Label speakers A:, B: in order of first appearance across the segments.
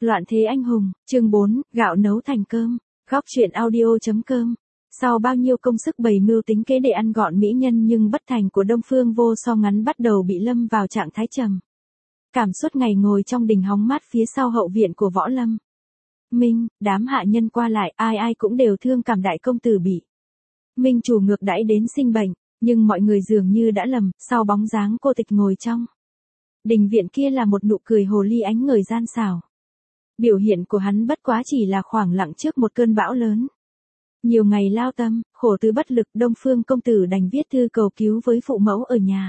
A: Loạn thế anh hùng, chương 4, gạo nấu thành cơm. Góc truyện audio.com. Sau bao nhiêu công sức bày mưu tính kế để ăn gọn mỹ nhân nhưng bất thành của Đông Phương Vô Song ngắn bắt đầu bị lâm vào trạng thái trầm cảm suốt ngày ngồi trong đình hóng mát phía sau hậu viện của Võ Lâm Minh. Đám hạ nhân qua lại ai ai cũng đều thương cảm đại công tử bị Minh chủ ngược đãi đến sinh bệnh, nhưng mọi người dường như đã lầm, sau bóng dáng cô tịch ngồi trong đình viện kia là một nụ cười hồ ly ánh ngời gian xảo. Biểu hiện của hắn bất quá chỉ là khoảng lặng trước một cơn bão lớn. Nhiều ngày lao tâm, khổ tư bất lực, Đông Phương công tử đành viết thư cầu cứu với phụ mẫu ở nhà.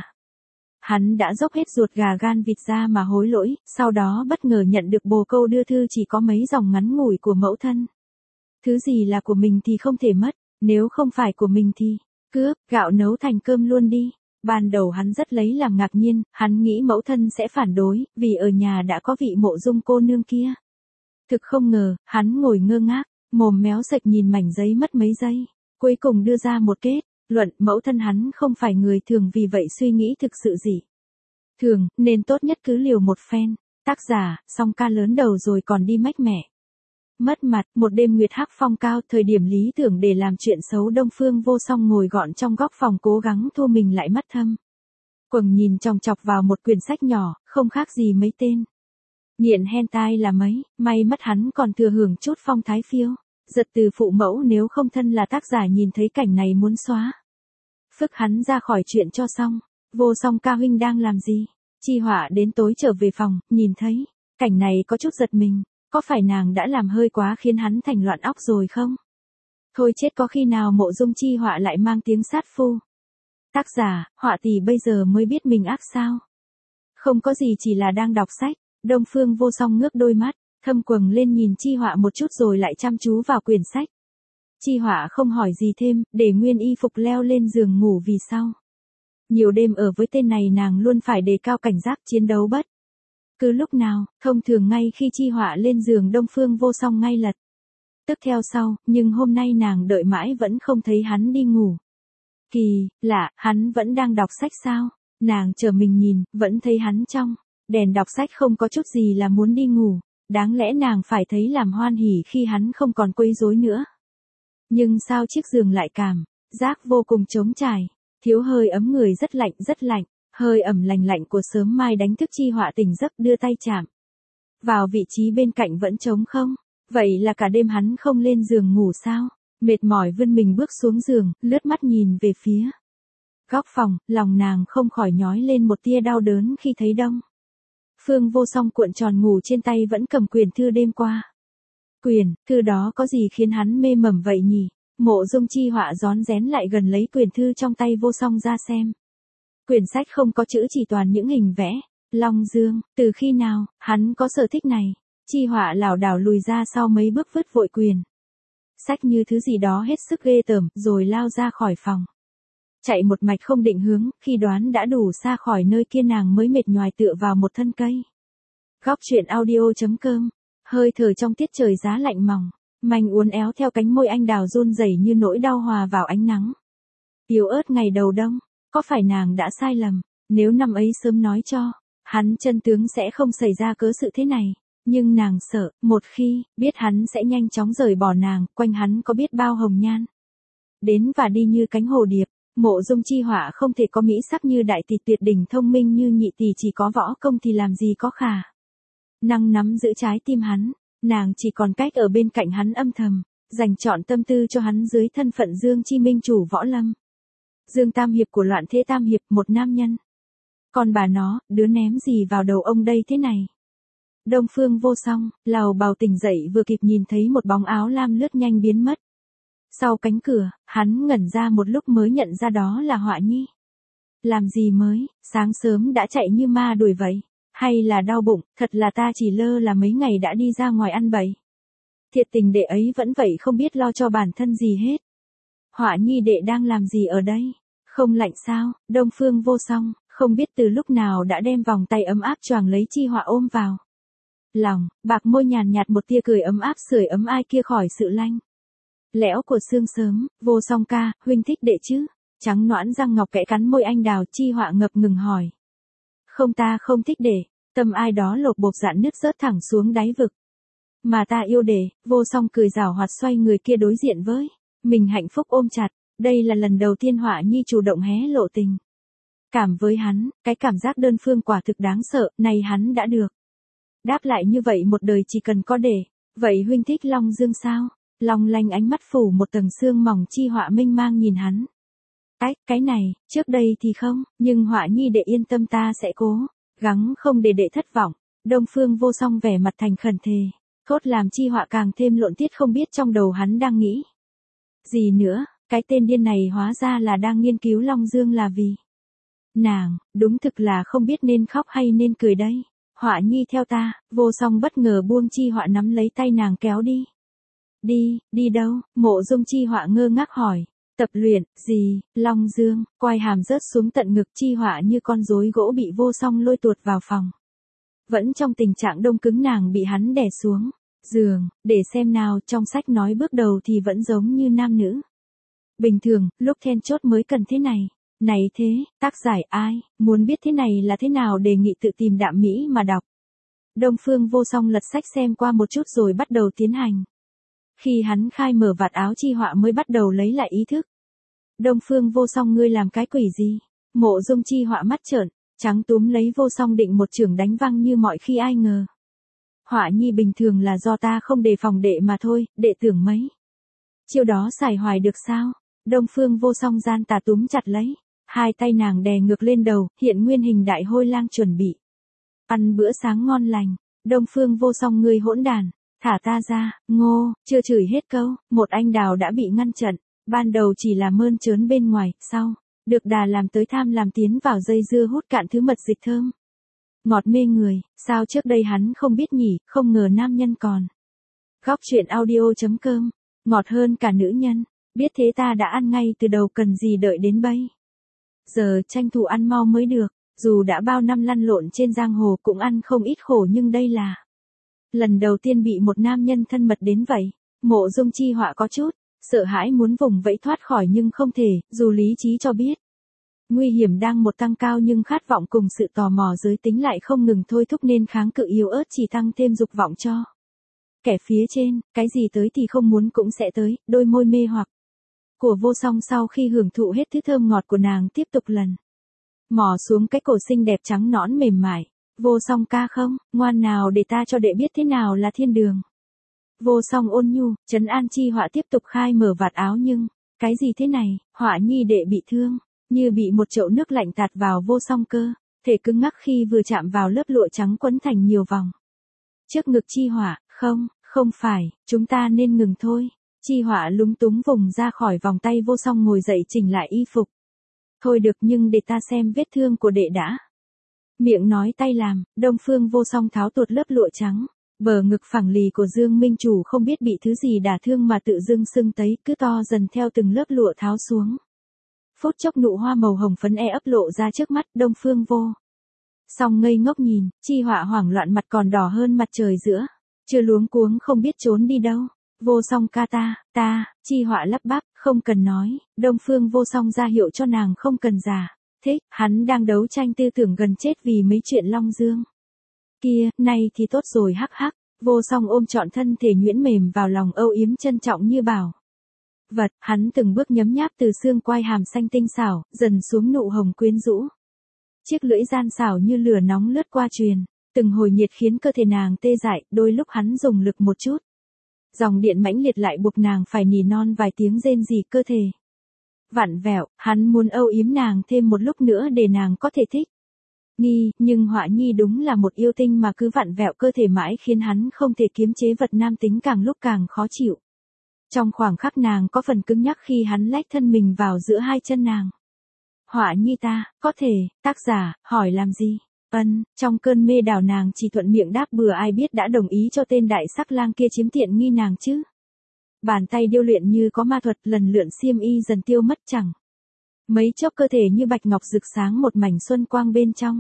A: Hắn đã dốc hết ruột gà gan vịt ra mà hối lỗi, sau đó bất ngờ nhận được bồ câu đưa thư chỉ có mấy dòng ngắn ngủi của mẫu thân. Thứ gì là của mình thì không thể mất, nếu không phải của mình thì cướp, gạo nấu thành cơm luôn đi. Ban đầu hắn rất lấy làm ngạc nhiên, hắn nghĩ mẫu thân sẽ phản đối, vì ở nhà đã có vị Mộ Dung cô nương kia. Thực không ngờ, hắn ngồi ngơ ngác, mồm méo sệch nhìn mảnh giấy mất mấy giây, cuối cùng đưa ra một kết luận, mẫu thân hắn không phải người thường, vì vậy suy nghĩ thực sự gì thường, nên tốt nhất cứ liều một phen. Tác giả, Song Ca lớn đầu rồi còn đi mách mẹ. Mất mặt, một đêm nguyệt hắc phong cao, thời điểm lý tưởng để làm chuyện xấu. Đông Phương Vô Song ngồi gọn trong góc phòng cố gắng thu mình lại mắt thâm quầng nhìn chòng chọc vào một quyển sách nhỏ, không khác gì mấy tên nghiện hentai là mấy, may mất hắn còn thừa hưởng chút phong thái phiêu giật từ phụ mẫu, nếu không thân là tác giả nhìn thấy cảnh này muốn xóa phức hắn ra khỏi chuyện cho xong. Vô Song ca huynh đang làm gì? Chi Họa đến tối trở về phòng, nhìn thấy cảnh này có chút giật mình, có phải nàng đã làm hơi quá khiến hắn thành loạn óc rồi không? Thôi chết, có khi nào Mộ Dung Chi Họa lại mang tiếng sát phu? Tác giả, Họa tỷ bây giờ mới biết mình ác sao? Không có gì, chỉ là đang đọc sách. Đông Phương Vô Song ngước đôi mắt thâm quầng lên nhìn Chi Họa một chút rồi lại chăm chú vào quyển sách. Chi Họa không hỏi gì thêm, để nguyên y phục leo lên giường ngủ. Vì sau nhiều đêm ở với tên này, nàng luôn phải đề cao cảnh giác, chiến đấu bất cứ lúc nào. Thông thường ngay khi Chi Họa lên giường, Đông Phương Vô Song ngay lật tức theo sau, nhưng hôm nay nàng đợi mãi vẫn không thấy hắn đi ngủ. Kỳ lạ, hắn vẫn đang đọc sách sao? Nàng chờ mình nhìn, vẫn thấy hắn trong đèn đọc sách, không có chút gì là muốn đi ngủ. Đáng lẽ nàng phải thấy làm hoan hỉ khi hắn không còn quấy rối nữa. Nhưng sao chiếc giường lại cảm giác vô cùng trống trải, thiếu hơi ấm người, rất lạnh, hơi ẩm lành lạnh của sớm mai đánh thức Chi Họa tỉnh giấc, đưa tay chạm vào vị trí bên cạnh vẫn trống không. Vậy là cả đêm hắn không lên giường ngủ sao? Mệt mỏi vươn mình bước xuống giường, lướt mắt nhìn về phía góc phòng, lòng nàng không khỏi nhói lên một tia đau đớn khi thấy Đông Phương Vô Song cuộn tròn ngủ trên tay vẫn cầm quyển thư đêm qua. Quyển thư đó có gì khiến hắn mê mẩn vậy nhỉ? Mộ Dung Chi Họa rón rén lại gần lấy quyển thư trong tay Vô Song ra xem. Quyển sách không có chữ, chỉ toàn những hình vẽ long dương. Từ khi nào hắn có sở thích này? Chi Họa lảo đảo lùi ra sau mấy bước, vứt vội quyển sách như thứ gì đó hết sức ghê tởm, rồi lao ra khỏi phòng. Chạy một mạch không định hướng, khi đoán đã đủ xa khỏi nơi kia nàng mới mệt nhoài tựa vào một thân cây. Góc truyện audio.com. Hơi thở trong tiết trời giá lạnh mỏng manh uốn éo theo cánh môi anh đào run rẩy như nỗi đau hòa vào ánh nắng yếu ớt ngày đầu đông. Có phải nàng đã sai lầm? Nếu năm ấy sớm nói cho hắn chân tướng sẽ không xảy ra cớ sự thế này. Nhưng nàng sợ, một khi biết hắn sẽ nhanh chóng rời bỏ nàng. Quanh hắn có biết bao hồng nhan đến và đi như cánh hồ điệp. Mộ Dung Chi Họa không thể có mỹ sắc như đại tỷ, tuyệt đỉnh thông minh như nhị tỷ, chỉ có võ công thì làm gì có khả năng nắm giữ trái tim hắn. Nàng chỉ còn cách ở bên cạnh hắn âm thầm dành trọn tâm tư cho hắn dưới thân phận Dương Chi Minh chủ Võ Lâm, Dương Tam Hiệp của loạn thế Tam Hiệp, một nam nhân. Còn bà nó, đứa ném gì vào đầu ông đây thế này? Đông Phương Vô Song lào bào tỉnh dậy, vừa kịp nhìn thấy một bóng áo lam lướt nhanh biến mất sau cánh cửa. Hắn ngẩn ra một lúc mới nhận ra đó là Họa Nhi. Làm gì mới sáng sớm đã chạy như ma đuổi vậy? Hay là đau bụng? Thật là ta chỉ lơ là mấy ngày đã đi ra ngoài ăn bậy. Thiệt tình đệ ấy vẫn vậy, không biết lo cho bản thân gì hết. Họa Nhi đệ đang làm gì ở đây? Không lạnh sao? Đông Phương Vô Song không biết từ lúc nào đã đem vòng tay ấm áp choàng lấy Chi Họa ôm vào lòng, bạc môi nhàn nhạt một tia cười ấm áp sưởi ấm ai kia khỏi sự lanh lẽo của sương sớm. Vô Song ca, huynh thích đệ chứ? Trắng nõn răng ngọc kẽ cắn môi anh đào. Chi Họa ngập ngừng hỏi. Không, ta không thích đệ. Tâm ai đó lột bột dạn nứt rớt thẳng xuống đáy vực. Mà ta yêu để, Vô Song cười giảo hoạt xoay người kia đối diện với mình hạnh phúc ôm chặt. Đây là lần đầu tiên Họa Nhi chủ động hé lộ tình cảm với hắn, cái cảm giác đơn phương quả thực đáng sợ, này hắn đã được. Đáp lại như vậy một đời chỉ cần có để. Vậy huynh thích Long Dương sao? Long lanh ánh mắt phủ một tầng sương mỏng Chi Họa mênh mang nhìn hắn. Cái này, trước đây thì không, nhưng Họa Nhi đệ yên tâm ta sẽ cố gắng không để đệ thất vọng. Đông Phương Vô Song vẻ mặt thành khẩn thề, thốt làm Chi Họa càng thêm lộn tiết không biết trong đầu hắn đang nghĩ gì nữa, cái tên điên này hóa ra là đang nghiên cứu Long Dương là vì nàng, đúng thực là không biết nên khóc hay nên cười đây. Họa Nhi theo ta, Vô Song bất ngờ buông Chi Họa nắm lấy tay nàng kéo đi. Đi đâu? Mộ Dung Chi Họa ngơ ngác hỏi. Tập luyện, gì? Long Dương, quai hàm rớt xuống tận ngực Chi Họa như con rối gỗ bị Vô Song lôi tuột vào phòng. Vẫn trong tình trạng đông cứng nàng bị hắn đè xuống giường, để xem nào, trong sách nói bước đầu thì vẫn giống như nam nữ. Bình thường, lúc then chốt mới cần thế này. Này thế, tác giải ai, muốn biết thế này là thế nào đề nghị tự tìm Đạm Mỹ mà đọc. Đông Phương Vô Song lật sách xem qua một chút rồi bắt đầu tiến hành. Khi hắn khai mở vạt áo Chi Họa mới bắt đầu lấy lại ý thức. Đông Phương Vô Song ngươi làm cái quỷ gì? Mộ Dung Chi Họa mắt trợn, trắng túm lấy Vô Song định một chưởng đánh văng như mọi khi ai ngờ. Họa Nhi bình thường là do ta không đề phòng đệ mà thôi, đệ tưởng mấy chiêu đó xài hoài được sao? Đông Phương Vô Song gian tà túm chặt lấy. Hai tay nàng đè ngược lên đầu, hiện nguyên hình đại hôi lang chuẩn bị ăn bữa sáng ngon lành. Đông Phương Vô Song ngươi hỗn đàn, thả ta ra. Ngô, chưa chửi hết câu, một anh đào đã bị ngăn chặn. Ban đầu chỉ là mơn trớn bên ngoài, sau được đà làm tới tham làm tiến vào dây dưa hút cạn thứ mật dịch thơm ngọt mê người. Sao trước đây hắn không biết nhỉ, không ngờ nam nhân còn góc truyện audio.com ngọt hơn cả nữ nhân. Biết thế ta đã ăn ngay từ đầu, cần gì đợi đến bây giờ tranh thủ ăn mau mới được. Dù đã bao năm lăn lộn trên giang hồ cũng ăn không ít khổ nhưng đây là lần đầu tiên bị một nam nhân thân mật đến vậy. Mộ Dung Chi Họa có chút sợ hãi muốn vùng vẫy thoát khỏi nhưng không thể, dù lý trí cho biết nguy hiểm đang một tăng cao nhưng khát vọng cùng sự tò mò giới tính lại không ngừng thôi thúc nên kháng cự yếu ớt chỉ tăng thêm dục vọng cho kẻ phía trên. Cái gì tới thì không muốn cũng sẽ tới. Đôi môi mê hoặc của Vô Song sau khi hưởng thụ hết thứ thơm ngọt của nàng tiếp tục lần mò xuống cái cổ xinh đẹp trắng nõn mềm mại. Vô Song ca không, ngoan nào để ta cho đệ biết thế nào là thiên đường. Vô Song ôn nhu, trấn an Chi Họa tiếp tục khai mở vạt áo nhưng, cái gì thế này? Họa Nhi đệ bị thương, như bị một chậu nước lạnh tạt vào Vô Song cơ, thể cứng ngắc khi vừa chạm vào lớp lụa trắng quấn thành nhiều vòng. Trước ngực Chi Họa, không phải, chúng ta nên ngừng thôi. Chi Họa lúng túng vùng ra khỏi vòng tay Vô Song ngồi dậy chỉnh lại y phục. Thôi được nhưng để ta xem vết thương của đệ đã. Miệng nói tay làm, Đông Phương Vô Song tháo tuột lớp lụa trắng. Bờ ngực phẳng lì của Dương Minh Chủ không biết bị thứ gì đả thương mà tự dưng sưng tấy, cứ to dần theo từng lớp lụa tháo xuống. Phút chốc nụ hoa màu hồng phấn ấp lộ ra trước mắt. Đông Phương Vô Song ngây ngốc nhìn, Chi Họa hoảng loạn mặt còn đỏ hơn mặt trời giữa. Chưa luống cuống không biết trốn đi đâu. Vô Song ca ta, Chi Họa lắp bắp, không cần nói. Đông Phương Vô Song ra hiệu cho nàng không cần giả thích. Hắn đang đấu tranh tư tưởng gần chết vì mấy chuyện Long Dương kia. Nay thì tốt rồi hắc hắc. Vô Song ôm trọn thân thể nhuyễn mềm vào lòng âu yếm trân trọng như bảo vật. Hắn từng bước nhấm nháp từ xương quai hàm xanh tinh xảo dần xuống nụ hồng quyến rũ. Chiếc lưỡi gian xảo như lửa nóng lướt qua truyền, từng hồi nhiệt khiến cơ thể nàng tê dại. Đôi lúc hắn dùng lực một chút, dòng điện mãnh liệt lại buộc nàng phải nỉ non vài tiếng rên rỉ. Cơ thể vặn vẹo, hắn muốn âu yếm nàng thêm một lúc nữa để nàng có thể thích nghi, nhưng Họa Nhi đúng là một yêu tinh mà cứ vặn vẹo cơ thể mãi khiến hắn không thể kiềm chế vật nam tính càng lúc càng khó chịu. Trong khoảng khắc nàng có phần cứng nhắc khi hắn lách thân mình vào giữa hai chân nàng. Họa Nhi ta, có thể, tác giả, hỏi làm gì? Trong cơn mê đảo nàng chỉ thuận miệng đáp bừa, ai biết đã đồng ý cho tên đại sắc lang kia chiếm tiện nghi nàng chứ. Bàn tay điêu luyện như có ma thuật, lần lượn xiêm y dần tiêu mất chẳng mấy chốc, cơ thể như bạch ngọc rực sáng một mảnh xuân quang bên trong.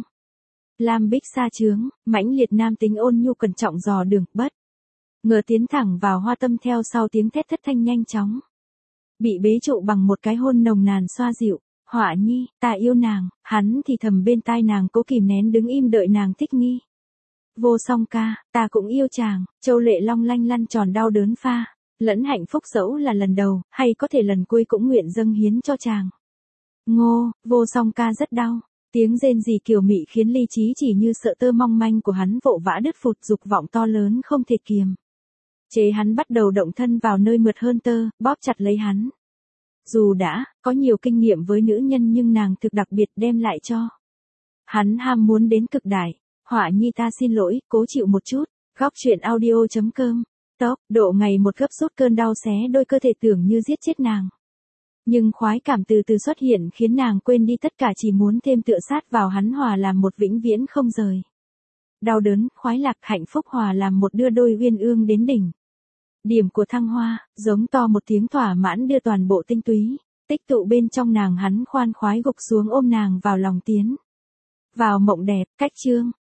A: Lam bích sa trướng, mãnh liệt nam tính ôn nhu cẩn trọng dò đường, bất ngờ tiến thẳng vào hoa tâm theo sau tiếng thét thất thanh nhanh chóng. Bị bế trụ bằng một cái hôn nồng nàn xoa dịu. Họa Nhi, ta yêu nàng. Hắn thì thầm bên tai nàng cố kìm nén đứng im đợi nàng thích nghi. Vô Song ca, ta cũng yêu chàng, Châu Lệ long lanh lăn tròn đau đớn pha, lẫn hạnh phúc dẫu là lần đầu, hay có thể lần cuối cũng nguyện dâng hiến cho chàng. Ngô, Vô Song ca rất đau, tiếng rên rỉ kiều mị khiến lý trí chỉ như sợ tơ mong manh của hắn vỗ vã đứt phụt, dục vọng to lớn không thể kiềm chế hắn bắt đầu động thân vào nơi mượt hơn tơ, bóp chặt lấy hắn. Dù đã có nhiều kinh nghiệm với nữ nhân nhưng nàng thực đặc biệt đem lại cho hắn ham muốn đến cực đại. Họa nhi ta xin lỗi, cố chịu một chút. Góc truyện audio.com. Tốc độ ngày một gấp rút, cơn đau xé đôi cơ thể tưởng như giết chết nàng. Nhưng khoái cảm từ từ xuất hiện khiến nàng quên đi tất cả, chỉ muốn thêm tựa sát vào hắn hòa làm một vĩnh viễn không rời. Đau đớn, khoái lạc, hạnh phúc hòa làm một đưa đôi uyên ương đến đỉnh điểm của thăng hoa, giống to một tiếng thỏa mãn đưa toàn bộ tinh túy tích tụ bên trong nàng, hắn khoan khoái gục xuống ôm nàng vào lòng tiến vào mộng đẹp. Cách chương